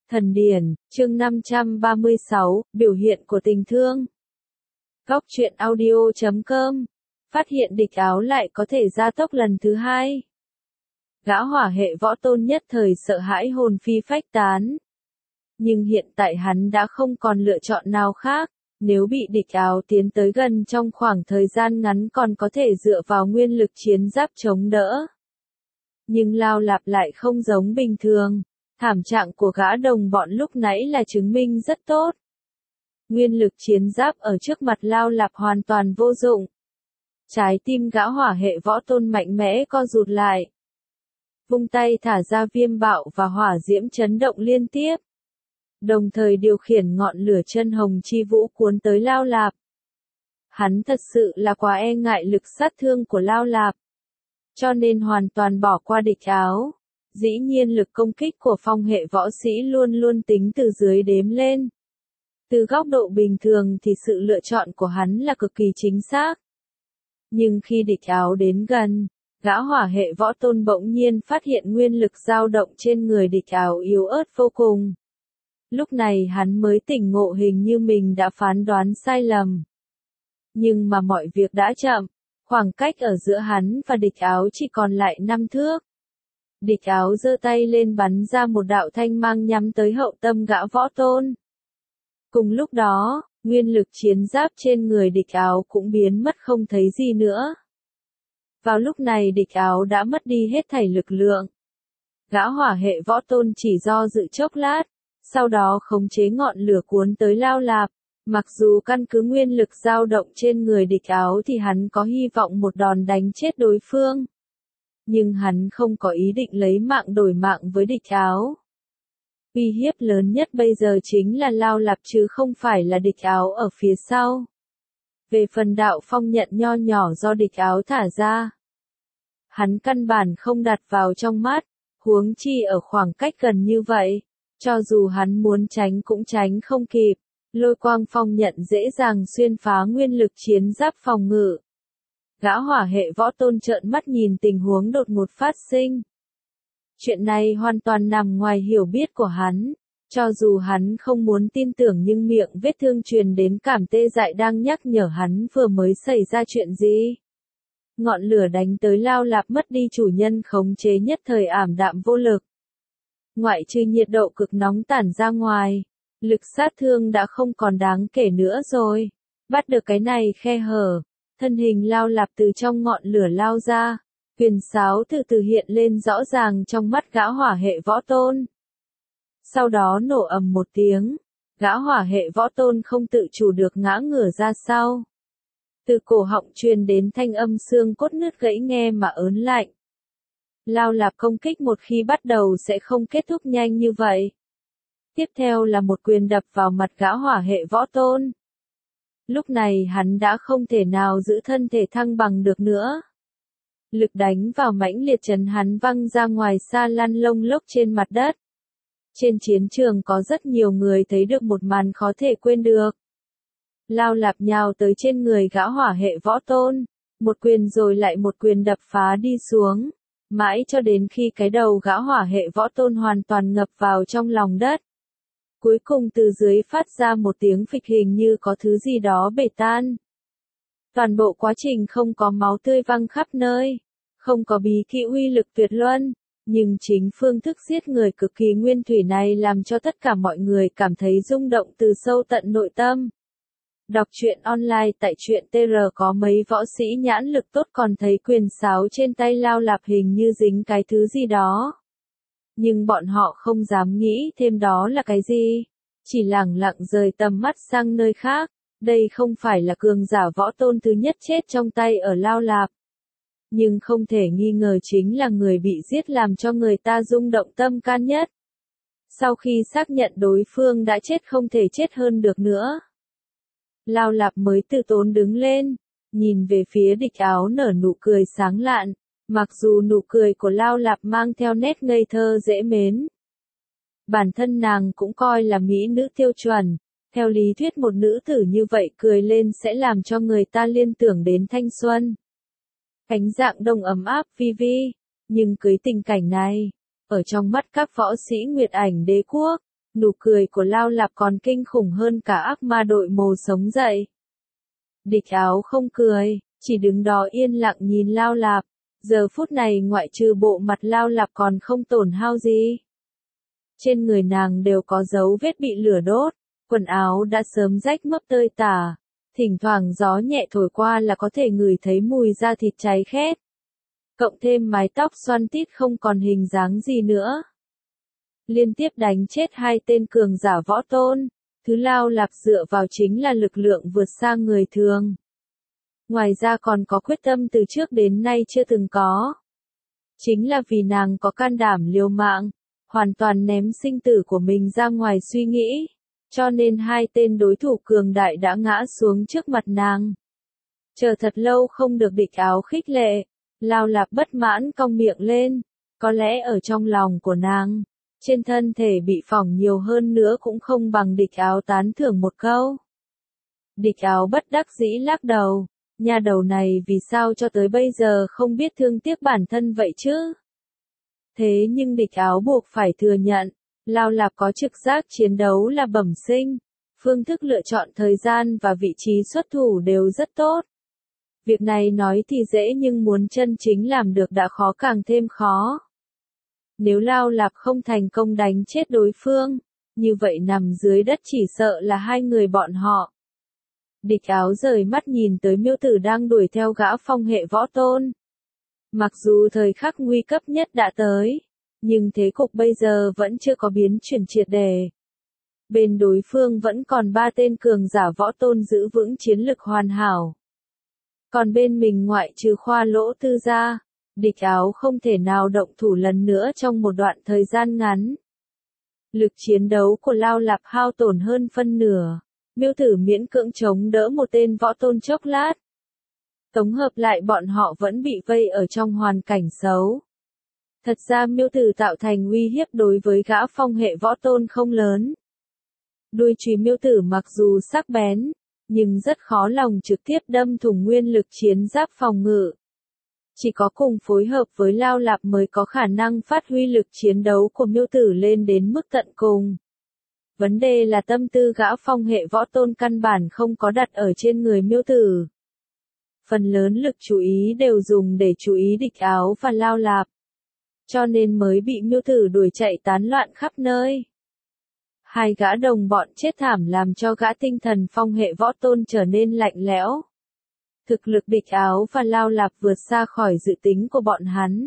Thần điển, chương 536, biểu hiện của tình thương. Góc truyện audio.com. Phát hiện địch áo lại có thể gia tốc lần thứ hai. Gã hỏa hệ võ tôn nhất thời sợ hãi hồn phi phách tán. Nhưng hiện tại hắn đã không còn lựa chọn nào khác, nếu bị địch áo tiến tới gần trong khoảng thời gian ngắn còn có thể dựa vào nguyên lực chiến giáp chống đỡ. Nhưng Lao Lạp lại không giống bình thường. Thảm trạng của gã đồng bọn lúc nãy là chứng minh rất tốt. Nguyên lực chiến giáp ở trước mặt Lao Lạp hoàn toàn vô dụng. Trái tim gã hỏa hệ võ tôn mạnh mẽ co rụt lại. Vung tay thả ra viêm bạo và hỏa diễm chấn động liên tiếp. Đồng thời điều khiển ngọn lửa chân hồng chi vũ cuốn tới Lao Lạp. Hắn thật sự là quá e ngại lực sát thương của Lao Lạp. Cho nên hoàn toàn bỏ qua địch áo. Dĩ nhiên lực công kích của phong hệ võ sĩ luôn luôn tính từ dưới đếm lên. Từ góc độ bình thường thì sự lựa chọn của hắn là cực kỳ chính xác. Nhưng khi địch áo đến gần, gã hỏa hệ võ tôn bỗng nhiên phát hiện nguyên lực dao động trên người địch áo yếu ớt vô cùng. Lúc này hắn mới tỉnh ngộ hình như mình đã phán đoán sai lầm. Nhưng mà mọi việc đã chậm, khoảng cách ở giữa hắn và địch áo chỉ còn lại 5 thước. Địch áo giơ tay lên bắn ra một đạo thanh mang nhắm tới hậu tâm gã võ tôn. Cùng lúc đó, nguyên lực chiến giáp trên người địch áo cũng biến mất không thấy gì nữa. Vào lúc này địch áo đã mất đi hết thảy lực lượng. Gã hỏa hệ võ tôn chỉ do dự chốc lát, sau đó khống chế ngọn lửa cuốn tới Lao Lạp. Mặc dù căn cứ nguyên lực dao động trên người địch áo thì hắn có hy vọng một đòn đánh chết đối phương. Nhưng hắn không có ý định lấy mạng đổi mạng với địch áo. Uy hiếp lớn nhất bây giờ chính là Lao Lạp chứ không phải là địch áo ở phía sau. Về phần đạo phong nhận nho nhỏ do địch áo thả ra, hắn căn bản không đặt vào trong mắt, huống chi ở khoảng cách gần như vậy. Cho dù hắn muốn tránh cũng tránh không kịp, lôi quang phong nhận dễ dàng xuyên phá nguyên lực chiến giáp phòng ngự. Gã hỏa hệ võ tôn trợn mắt nhìn tình huống đột ngột phát sinh. Chuyện này hoàn toàn nằm ngoài hiểu biết của hắn. Cho dù hắn không muốn tin tưởng nhưng miệng vết thương truyền đến cảm tê dại đang nhắc nhở hắn vừa mới xảy ra chuyện gì. Ngọn lửa đánh tới Lao Lạp mất đi chủ nhân khống chế nhất thời ảm đạm vô lực. Ngoại trừ nhiệt độ cực nóng tản ra ngoài, lực sát thương đã không còn đáng kể nữa rồi. Bắt được cái này khe hở. Thân hình Lao Lạp từ trong ngọn lửa lao ra, huyền sáo từ từ hiện lên rõ ràng trong mắt gã hỏa hệ võ tôn. Sau đó nổ ầm một tiếng, gã hỏa hệ võ tôn không tự chủ được ngã ngửa ra sau. Từ cổ họng truyền đến thanh âm xương cốt nứt gãy nghe mà ớn lạnh. Lao Lạp công kích một khi bắt đầu sẽ không kết thúc nhanh như vậy. Tiếp theo là một quyền đập vào mặt gã hỏa hệ võ tôn. Lúc này hắn đã không thể nào giữ thân thể thăng bằng được nữa. Lực đánh vào mãnh liệt chấn hắn văng ra ngoài xa lăn lông lốc trên mặt đất. Trên chiến trường có rất nhiều người thấy được một màn khó thể quên được. Lao Lạp nhào tới trên người gã hỏa hệ võ tôn. Một quyền rồi lại một quyền đập phá đi xuống. Mãi cho đến khi cái đầu gã hỏa hệ võ tôn hoàn toàn ngập vào trong lòng đất. Cuối cùng từ dưới phát ra một tiếng phịch hình như có thứ gì đó bể tan. Toàn bộ quá trình không có máu tươi văng khắp nơi, không có bí kỹ uy lực tuyệt luân, nhưng chính phương thức giết người cực kỳ nguyên thủy này làm cho tất cả mọi người cảm thấy rung động từ sâu tận nội tâm. Đọc truyện online tại truyện TR có mấy võ sĩ nhãn lực tốt còn thấy quyền sáo trên tay Lao Lạp hình như dính cái thứ gì đó. Nhưng bọn họ không dám nghĩ thêm đó là cái gì. Chỉ lẳng lặng rời tầm mắt sang nơi khác. Đây không phải là cường giả võ tôn thứ nhất chết trong tay ở Lao Lạp. Nhưng không thể nghi ngờ chính là người bị giết làm cho người ta rung động tâm can nhất. Sau khi xác nhận đối phương đã chết không thể chết hơn được nữa, Lao Lạp mới từ tốn đứng lên, nhìn về phía địch áo nở nụ cười sáng lạn. Mặc dù nụ cười của Lao Lạp mang theo nét ngây thơ dễ mến. Bản thân nàng cũng coi là mỹ nữ tiêu chuẩn. Theo lý thuyết một nữ tử như vậy cười lên sẽ làm cho người ta liên tưởng đến thanh xuân. Ánh dạng đông ấm áp vi vi. Nhưng cưới tình cảnh này, ở trong mắt các võ sĩ Nguyệt Ảnh Đế Quốc, Nụ cười của Lao Lạp còn kinh khủng hơn cả ác ma đội mồ sống dậy. Địch áo không cười, chỉ đứng đó yên lặng nhìn Lao Lạp. Giờ phút này ngoại trừ bộ mặt Lao Lạp còn không tổn hao gì. Trên người nàng đều có dấu vết bị lửa đốt, quần áo đã sớm rách mấp tơi tả. Thỉnh thoảng gió nhẹ thổi qua là có thể ngửi thấy mùi da thịt cháy khét. Cộng thêm mái tóc xoăn tít không còn hình dáng gì nữa. Liên tiếp đánh chết 2 tên cường giả võ tôn, thứ Lao Lạp dựa vào chính là lực lượng vượt xa người thường. Ngoài ra còn có quyết tâm từ trước đến nay chưa từng có. Chính là vì nàng có can đảm liều mạng, hoàn toàn ném sinh tử của mình ra ngoài suy nghĩ, cho nên 2 tên đối thủ cường đại đã ngã xuống trước mặt nàng. Chờ thật lâu không được địch áo khích lệ, Lao Lạp bất mãn cong miệng lên, có lẽ ở trong lòng của nàng, trên thân thể bị phỏng nhiều hơn nữa cũng không bằng địch áo tán thưởng một câu. Địch áo bất đắc dĩ lắc đầu, nhà đầu này vì sao cho tới bây giờ không biết thương tiếc bản thân vậy chứ? Thế nhưng địch áo buộc phải thừa nhận, Lao Lạp có trực giác chiến đấu là bẩm sinh, phương thức lựa chọn thời gian và vị trí xuất thủ đều rất tốt. Việc này nói thì dễ nhưng muốn chân chính làm được đã khó càng thêm khó. Nếu Lao Lạp không thành công đánh chết đối phương, như vậy nằm dưới đất chỉ sợ là 2 người bọn họ. Địch áo rời mắt nhìn tới Miêu Tử đang đuổi theo gã phong hệ võ tôn. Mặc dù thời khắc nguy cấp nhất đã tới, nhưng thế cục bây giờ vẫn chưa có biến chuyển triệt để. Bên đối phương vẫn còn 3 tên cường giả võ tôn giữ vững chiến lực hoàn hảo. Còn bên mình ngoại trừ Khoa Lỗ Tư ra, địch áo không thể nào động thủ lần nữa trong một đoạn thời gian ngắn. Lực chiến đấu của Lao Lạp hao tổn hơn phân nửa, Miêu Tử miễn cưỡng chống đỡ một tên võ tôn chốc lát. Tổng hợp lại bọn họ vẫn bị vây ở trong hoàn cảnh xấu. Thật ra Miêu Tử tạo thành uy hiếp đối với gã phong hệ võ tôn không lớn. Đuôi chùy Miêu Tử mặc dù sắc bén, nhưng rất khó lòng trực tiếp đâm thủng nguyên lực chiến giáp phòng ngự. Chỉ có cùng phối hợp với Lao Lạp mới có khả năng phát huy lực chiến đấu của Miêu Tử lên đến mức tận cùng. Vấn đề là tâm tư gã phong hệ võ tôn căn bản không có đặt ở trên người Miêu Tử. Phần lớn lực chú ý đều dùng để chú ý địch áo và Lao Lạp. Cho nên mới bị Miêu Tử đuổi chạy tán loạn khắp nơi. 2 gã đồng bọn chết thảm làm cho gã tinh thần phong hệ võ tôn trở nên lạnh lẽo. Thực lực địch áo và Lao Lạp vượt xa khỏi dự tính của bọn hắn.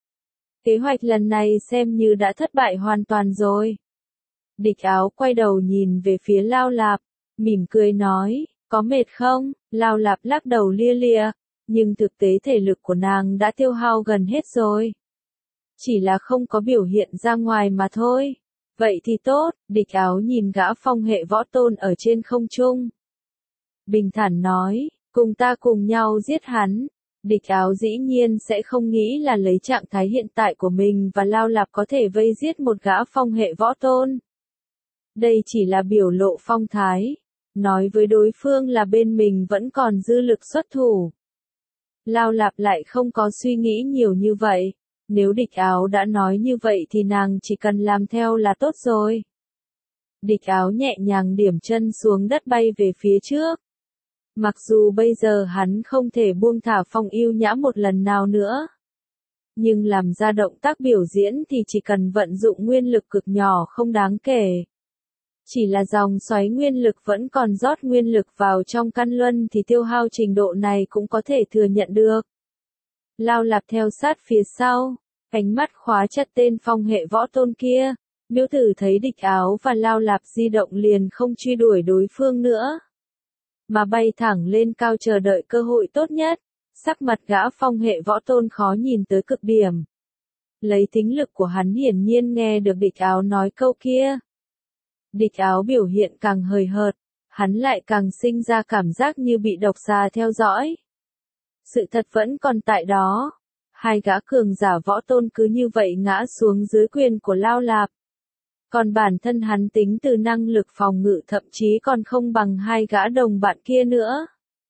Kế hoạch lần này xem như đã thất bại hoàn toàn rồi. Địch áo quay đầu nhìn về phía Lao Lạp, mỉm cười nói, có mệt không? Lao Lạp lắc đầu lia lịa, nhưng thực tế thể lực của nàng đã tiêu hao gần hết rồi. Chỉ là không có biểu hiện ra ngoài mà thôi. Vậy thì tốt, địch áo nhìn gã phong hệ võ tôn ở trên không trung. Bình thản nói, cùng ta cùng nhau giết hắn. Địch áo dĩ nhiên sẽ không nghĩ là lấy trạng thái hiện tại của mình và Lao Lạp có thể vây giết một gã phong hệ võ tôn. Đây chỉ là biểu lộ phong thái, nói với đối phương là bên mình vẫn còn dư lực xuất thủ. Lao Lạp lại không có suy nghĩ nhiều như vậy. Nếu địch áo đã nói như vậy thì nàng chỉ cần làm theo là tốt rồi. Địch áo nhẹ nhàng điểm chân xuống đất bay về phía trước. Mặc dù bây giờ hắn không thể buông thả phong yêu nhã một lần nào nữa. Nhưng làm ra động tác biểu diễn thì chỉ cần vận dụng nguyên lực cực nhỏ không đáng kể. Chỉ là dòng xoáy nguyên lực vẫn còn rót nguyên lực vào trong căn luân thì tiêu hao trình độ này cũng có thể thừa nhận được. Lao Lạp theo sát phía sau, ánh mắt khóa chặt tên phong hệ võ tôn kia. Miêu Tử thấy địch áo và Lao Lạp di động liền không truy đuổi đối phương nữa, mà bay thẳng lên cao chờ đợi cơ hội tốt nhất. Sắc mặt gã phong hệ võ tôn khó nhìn tới cực điểm. Lấy tính lực của hắn hiển nhiên nghe được địch áo nói câu kia. Địch áo biểu hiện càng hời hợt, hắn lại càng sinh ra cảm giác như bị độc xà theo dõi. Sự thật vẫn còn tại đó. 2 gã cường giả võ tôn cứ như vậy ngã xuống dưới quyền của Lao Lạp. Còn bản thân hắn tính từ năng lực phòng ngự thậm chí còn không bằng 2 gã đồng bạn kia nữa.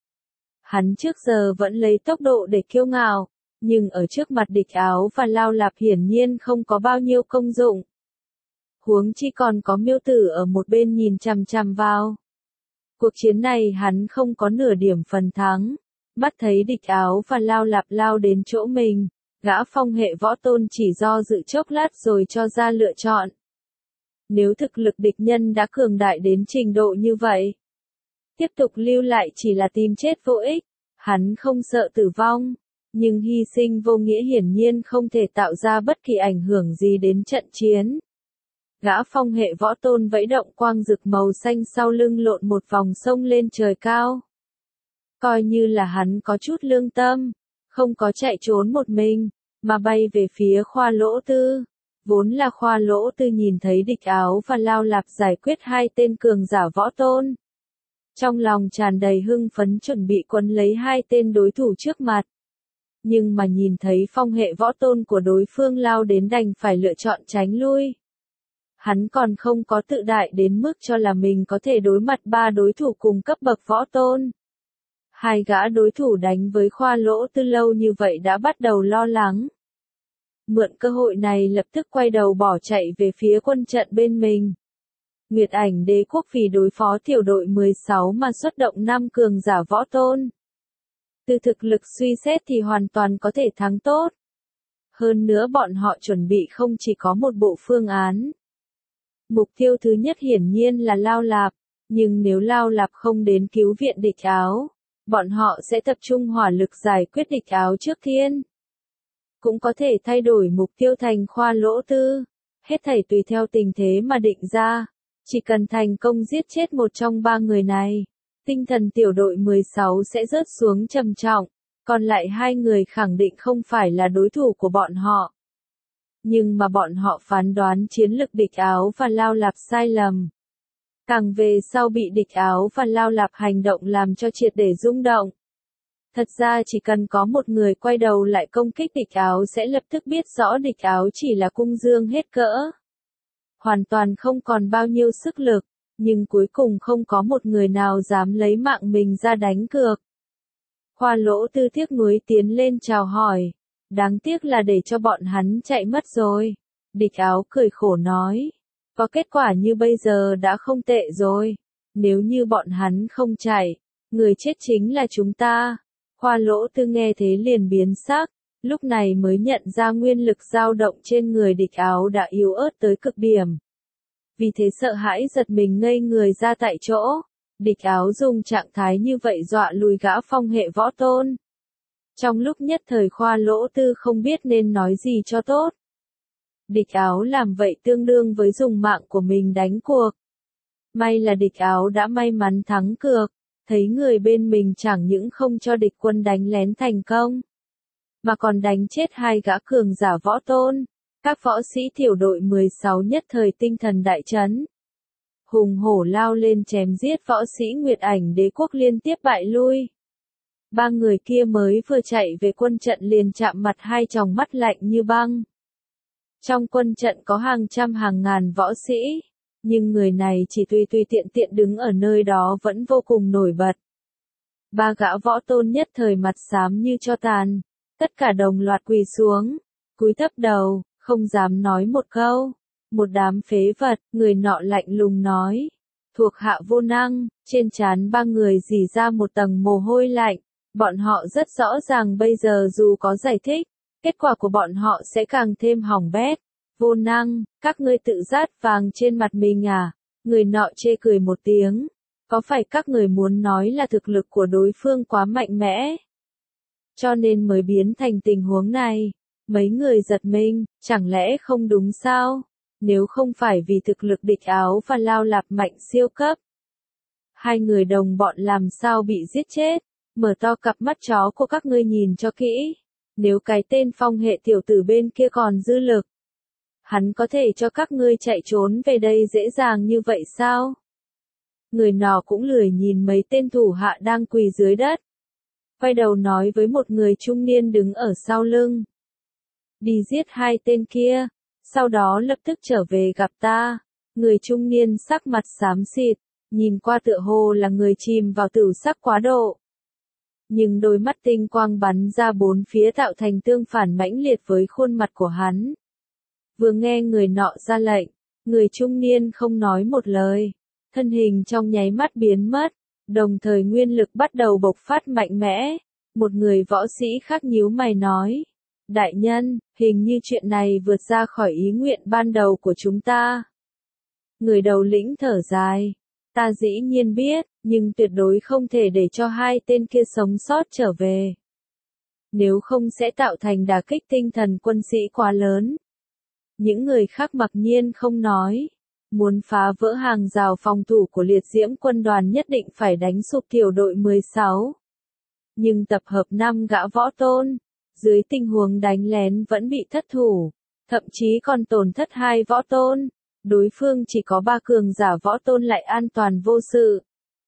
Hắn trước giờ vẫn lấy tốc độ để kiêu ngạo, nhưng ở trước mặt địch áo và Lao Lạp hiển nhiên không có bao nhiêu công dụng. Huống chi còn có Miêu Tử ở một bên nhìn chằm chằm vào. Cuộc chiến này hắn không có nửa điểm phần thắng. Mắt thấy địch áo và Lao Lạp lao đến chỗ mình, gã phong hệ võ tôn chỉ do dự chốc lát rồi cho ra lựa chọn. Nếu thực lực địch nhân đã cường đại đến trình độ như vậy, tiếp tục lưu lại chỉ là tìm chết vô ích. Hắn không sợ tử vong, nhưng hy sinh vô nghĩa hiển nhiên không thể tạo ra bất kỳ ảnh hưởng gì đến trận chiến. Gã phong hệ võ tôn vẫy động quang rực màu xanh sau lưng lộn một vòng sông lên trời cao. Coi như là hắn có chút lương tâm, không có chạy trốn một mình, mà bay về phía Khoa Lỗ Tư. Vốn là Khoa Lỗ Tư nhìn thấy địch áo và Lao Lạp giải quyết hai tên cường giả võ tôn. Trong lòng tràn đầy hưng phấn chuẩn bị quấn lấy hai tên đối thủ trước mặt. Nhưng mà nhìn thấy phong hệ võ tôn của đối phương lao đến đành phải lựa chọn tránh lui. Hắn còn không có tự đại đến mức cho là mình có thể đối mặt ba đối thủ cùng cấp bậc võ tôn. Hai gã đối thủ đánh với Khoa Lỗ Tư lâu như vậy đã bắt đầu lo lắng. Mượn cơ hội này lập tức quay đầu bỏ chạy về phía quân trận bên mình. Nguyệt Ảnh Đế Quốc vì đối phó tiểu đội 16 mà xuất động 5 cường giả võ tôn. Từ thực lực suy xét thì hoàn toàn có thể thắng tốt. Hơn nữa bọn họ chuẩn bị không chỉ có một bộ phương án. Mục tiêu thứ nhất hiển nhiên là Lao Lạp, nhưng nếu Lao Lạp không đến cứu viện địch áo, bọn họ sẽ tập trung hỏa lực giải quyết địch áo trước tiên. Cũng có thể thay đổi mục tiêu thành Khoa Lỗ Tư, hết thảy tùy theo tình thế mà định ra. Chỉ cần thành công giết chết một trong ba người này, tinh thần tiểu đội 16 sẽ rớt xuống trầm trọng, còn lại hai người khẳng định không phải là đối thủ của bọn họ. Nhưng mà bọn họ phán đoán chiến lực địch áo và Lao Lạp sai lầm. Càng về sau bị địch áo và Lao Lạp hành động làm cho triệt để rung động. Thật ra chỉ cần có một người quay đầu lại công kích địch áo sẽ lập tức biết rõ địch áo chỉ là cung dương hết cỡ. Hoàn toàn không còn bao nhiêu sức lực, nhưng cuối cùng không có một người nào dám lấy mạng mình ra đánh cược. Khoa Lỗ Tư tiếc nuối tiến lên chào hỏi, đáng tiếc là để cho bọn hắn chạy mất rồi. Địch áo cười khổ nói, có kết quả như bây giờ đã không tệ rồi, nếu như bọn hắn không chạy, người chết chính là chúng ta. Khoa Lỗ Tư nghe thế liền biến sắc, lúc này mới nhận ra nguyên lực dao động trên người địch áo đã yếu ớt tới cực điểm. Vì thế sợ hãi giật mình ngây người ra tại chỗ, địch áo dùng trạng thái như vậy dọa lùi gã phong hệ võ tôn. Trong lúc nhất thời Khoa Lỗ Tư không biết nên nói gì cho tốt. Địch áo làm vậy tương đương với dùng mạng của mình đánh cuộc. May là địch áo đã may mắn thắng cược, thấy người bên mình chẳng những không cho địch quân đánh lén thành công, mà còn đánh chết hai gã cường giả võ tôn. Các võ sĩ tiểu đội 16 nhất thời tinh thần đại chấn. Hùng hổ lao lên chém giết võ sĩ Nguyệt Ảnh Đế Quốc liên tiếp bại lui. Ba người kia mới vừa chạy về quân trận liền chạm mặt hai tròng mắt lạnh như băng. Trong quân trận có hàng trăm hàng ngàn võ sĩ, nhưng người này chỉ tùy tiện tiện đứng ở nơi đó vẫn vô cùng nổi bật. Ba gã võ tôn nhất thời mặt xám như tro tàn, tất cả đồng loạt quỳ xuống, cúi thấp đầu, không dám nói một câu. Một đám phế vật, người nọ lạnh lùng nói. Thuộc hạ vô năng, trên trán ba người rỉ ra một tầng mồ hôi lạnh. Bọn họ rất rõ ràng bây giờ dù có giải thích, kết quả của bọn họ sẽ càng thêm hỏng bét. Vô năng, các ngươi tự rát vàng trên mặt mình à? Người nọ chê cười một tiếng. Có phải các người muốn nói là thực lực của đối phương quá mạnh mẽ, cho nên mới biến thành tình huống này? Mấy người giật mình, chẳng lẽ không đúng sao? Nếu không phải vì thực lực địch áo và Lao Lạp mạnh siêu cấp, hai người đồng bọn làm sao bị giết chết? Mở to cặp mắt chó của các ngươi nhìn cho kỹ. Nếu cái tên phong hệ tiểu tử bên kia còn dư lực, hắn có thể cho các ngươi chạy trốn về đây dễ dàng như vậy sao? Người nọ cũng lười nhìn mấy tên thủ hạ đang quỳ dưới đất. Quay đầu nói với một người trung niên đứng ở sau lưng. Đi giết hai tên kia, sau đó lập tức trở về gặp ta. Người trung niên sắc mặt xám xịt, nhìn qua tựa hồ là người chìm vào tửu sắc quá độ. Nhưng đôi mắt tinh quang bắn ra bốn phía tạo thành tương phản mãnh liệt với khuôn mặt của hắn. Vừa nghe người nọ ra lệnh, Người trung niên không nói một lời, thân hình trong nháy mắt biến mất, đồng thời nguyên lực bắt đầu bộc phát mạnh mẽ. Một người võ sĩ khác nhíu mày nói, đại nhân, hình như chuyện này vượt ra khỏi ý nguyện ban đầu của chúng ta. Người đầu lĩnh thở dài, ta dĩ nhiên biết, nhưng tuyệt đối không thể để cho hai tên kia sống sót trở về. Nếu không sẽ tạo thành đả kích tinh thần quân sĩ quá lớn. Những người khác mặc nhiên không nói. Muốn phá vỡ hàng rào phòng thủ của liệt diễm quân đoàn nhất định phải đánh sụp tiểu đội 16. Nhưng tập hợp 5 gã võ tôn, dưới tình huống đánh lén vẫn bị thất thủ, thậm chí còn tổn thất 2 võ tôn. Đối phương chỉ có 3 cường giả võ tôn lại an toàn vô sự.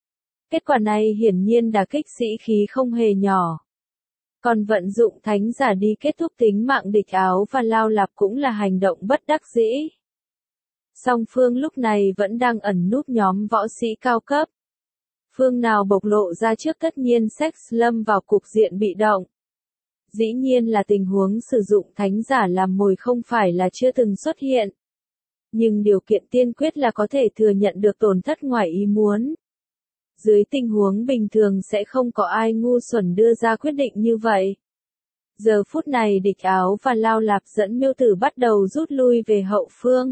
Kết quả này hiển nhiên đả kích sĩ khí không hề nhỏ. Còn vận dụng thánh giả đi kết thúc tính mạng địch áo và Lao Lạp cũng là hành động bất đắc dĩ. Song phương lúc này vẫn đang ẩn núp nhóm võ sĩ cao cấp. Phương nào bộc lộ ra trước tất nhiên Sex lâm vào cục diện bị động. Dĩ nhiên là tình huống sử dụng thánh giả làm mồi không phải là chưa từng xuất hiện. Nhưng điều kiện tiên quyết là có thể thừa nhận được tổn thất ngoài ý muốn. Dưới tình huống bình thường sẽ không có ai ngu xuẩn đưa ra quyết định như vậy. Giờ phút này địch áo và Lao Lạp dẫn Miêu Tử bắt đầu rút lui về hậu phương.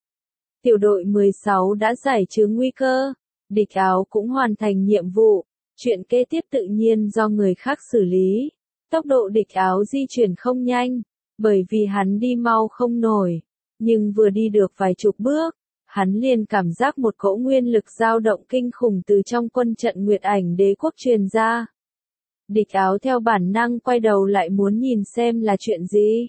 Tiểu đội 16 đã giải trừ nguy cơ, địch áo cũng hoàn thành nhiệm vụ, chuyện kế tiếp tự nhiên do người khác xử lý. Tốc độ địch áo di chuyển không nhanh, bởi vì hắn đi mau không nổi, nhưng vừa đi được vài chục bước, hắn liền cảm giác một cỗ nguyên lực dao động kinh khủng từ trong quân trận Nguyệt Ảnh Đế quốc truyền ra. Địch áo theo bản năng quay đầu lại muốn nhìn xem là chuyện gì.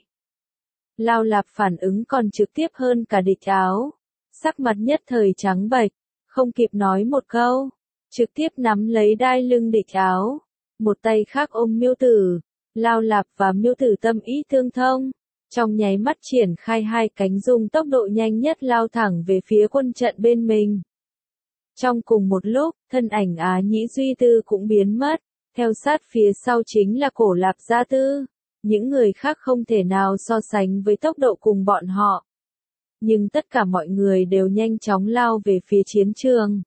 Lao Lạp phản ứng còn trực tiếp hơn cả địch áo. Sắc mặt nhất thời trắng bệch, không kịp nói một câu, trực tiếp nắm lấy đai lưng địch áo. Một tay khác ôm Miêu Tử, Lao Lạp và Miêu Tử tâm ý tương thông. Trong nháy mắt triển khai hai cánh dùng tốc độ nhanh nhất lao thẳng về phía quân trận bên mình. Trong cùng một lúc, thân ảnh Á Nhĩ Duy Tư cũng biến mất, theo sát phía sau chính là Cổ Lạp Gia Tư. Những người khác không thể nào so sánh với tốc độ cùng bọn họ. Nhưng tất cả mọi người đều nhanh chóng lao về phía chiến trường.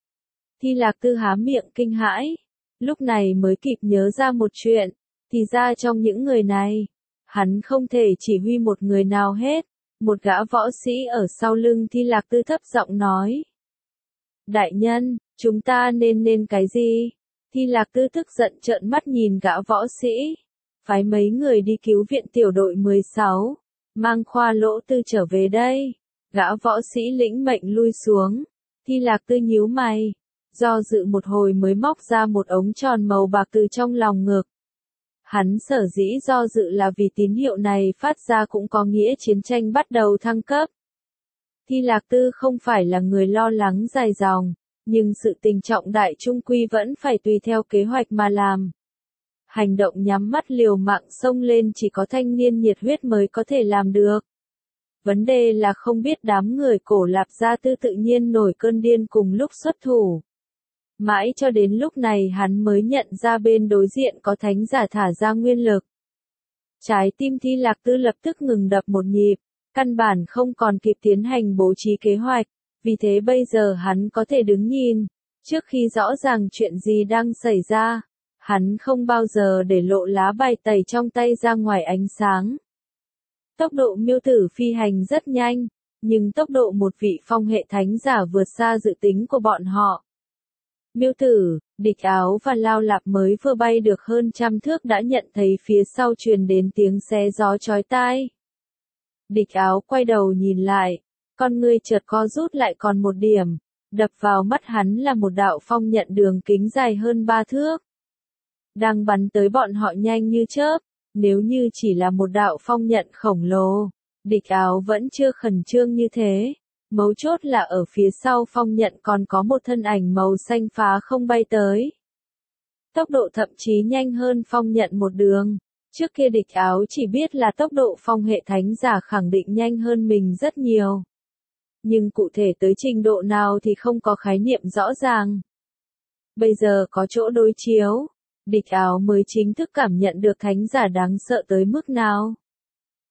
Thi Lạc Tư há miệng kinh hãi, lúc này mới kịp nhớ ra một chuyện, thì ra trong những người này, hắn không thể chỉ huy một người nào hết. Một gã võ sĩ ở sau lưng Thi Lạc Tư thấp giọng nói. Đại nhân, chúng ta nên cái gì? Thi Lạc Tư tức giận trợn mắt nhìn gã võ sĩ. Phái mấy người đi cứu viện tiểu đội 16. Mang Khoa Lỗ Tư trở về đây. Gã võ sĩ lĩnh mệnh lui xuống. Thi Lạc Tư nhíu mày. Do dự một hồi mới móc ra một ống tròn màu bạc từ trong lòng ngực. Hắn sở dĩ do dự là vì tín hiệu này phát ra cũng có nghĩa chiến tranh bắt đầu thăng cấp. Thi Lạc Tư không phải là người lo lắng dài dòng, nhưng sự tình trọng đại trung quy vẫn phải tùy theo kế hoạch mà làm. Hành động nhắm mắt liều mạng xông lên chỉ có thanh niên nhiệt huyết mới có thể làm được. Vấn đề là không biết đám người Cổ Lạp Gia Tư tự nhiên nổi cơn điên cùng lúc xuất thủ. Mãi cho đến lúc này hắn mới nhận ra bên đối diện có thánh giả thả ra nguyên lực. Trái tim Thi Lạc Tư lập tức ngừng đập một nhịp, căn bản không còn kịp tiến hành bố trí kế hoạch, vì thế bây giờ hắn có thể đứng nhìn, trước khi rõ ràng chuyện gì đang xảy ra, hắn không bao giờ để lộ lá bài tẩy trong tay ra ngoài ánh sáng. Tốc độ Miêu Tử phi hành rất nhanh, nhưng tốc độ một vị phong hệ thánh giả vượt xa dự tính của bọn họ. Miêu Tử, địch áo và Lao Lạp mới vừa bay được hơn 100 thước đã nhận thấy phía sau truyền đến tiếng xé gió chói tai. Địch áo quay đầu nhìn lại, con ngươi chợt co rút lại còn một điểm, đập vào mắt hắn là một đạo phong nhận đường kính dài hơn 3 thước. Đang bắn tới bọn họ nhanh như chớp, nếu như chỉ là một đạo phong nhận khổng lồ, địch áo vẫn chưa khẩn trương như thế. Mấu chốt là ở phía sau phong nhận còn có một thân ảnh màu xanh phá không bay tới. Tốc độ thậm chí nhanh hơn phong nhận một đường. Trước kia địch áo chỉ biết là tốc độ phong hệ thánh giả khẳng định nhanh hơn mình rất nhiều. Nhưng cụ thể tới trình độ nào thì không có khái niệm rõ ràng. Bây giờ có chỗ đối chiếu, địch áo mới chính thức cảm nhận được thánh giả đáng sợ tới mức nào.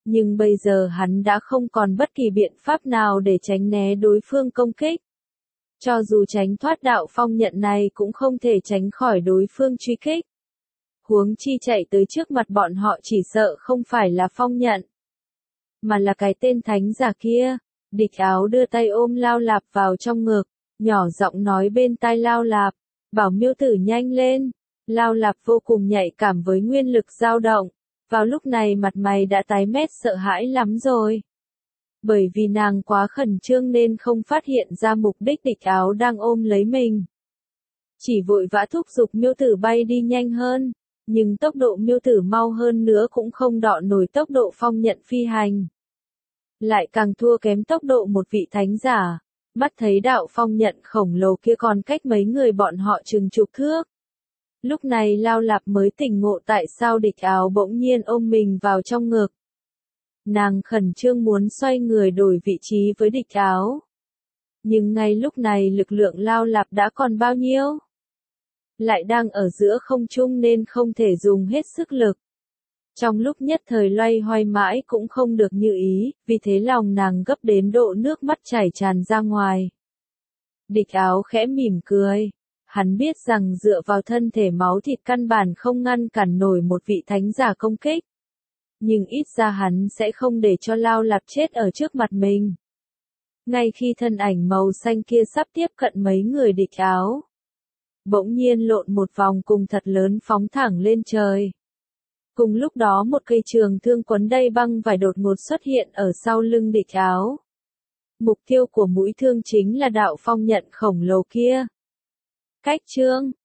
Nhưng bây giờ hắn đã không còn bất kỳ biện pháp nào để tránh né đối phương công kích. Cho dù tránh thoát đạo phong nhận này cũng không thể tránh khỏi đối phương truy kích. Huống chi chạy tới trước mặt bọn họ chỉ sợ không phải là phong nhận, mà là cái tên thánh giả kia. Địch Áo đưa tay ôm Lao Lạp vào trong ngực, nhỏ giọng nói bên tai Lao Lạp, bảo Miêu Tử nhanh lên. Lao Lạp vô cùng nhạy cảm với nguyên lực dao động, vào lúc này mặt mày đã tái mét sợ hãi lắm rồi. Bởi vì nàng quá khẩn trương nên không phát hiện ra mục đích Địch Áo đang ôm lấy mình. Chỉ vội vã thúc giục Miêu Tử bay đi nhanh hơn, nhưng tốc độ Miêu Tử mau hơn nữa cũng không đọ nổi tốc độ phong nhận phi hành. Lại càng thua kém tốc độ một vị thánh giả. Mắt thấy đạo phong nhận khổng lồ kia còn cách mấy người bọn họ chừng chục thước. Lúc này Lao Lạp mới tỉnh ngộ tại sao Địch Áo bỗng nhiên ôm mình vào trong ngực. Nàng khẩn trương muốn xoay người đổi vị trí với Địch Áo. Nhưng ngay lúc này lực lượng Lao Lạp đã còn bao nhiêu? Lại đang ở giữa không trung nên không thể dùng hết sức lực. Trong lúc nhất thời loay hoay mãi cũng không được như ý, vì thế lòng nàng gấp đến độ nước mắt chảy tràn ra ngoài. Địch Áo khẽ mỉm cười. Hắn biết rằng dựa vào thân thể máu thịt căn bản không ngăn cản nổi một vị thánh giả công kích. Nhưng ít ra hắn sẽ không để cho Lao Lạp chết ở trước mặt mình. Ngay khi thân ảnh màu xanh kia sắp tiếp cận mấy người Địch Áo, bỗng nhiên lộn một vòng cùng thật lớn phóng thẳng lên trời. Cùng lúc đó một cây trường thương quấn đầy băng vải đột ngột xuất hiện ở sau lưng Địch Áo. Mục tiêu của mũi thương chính là đạo phong nhận khổng lồ kia. Cách chương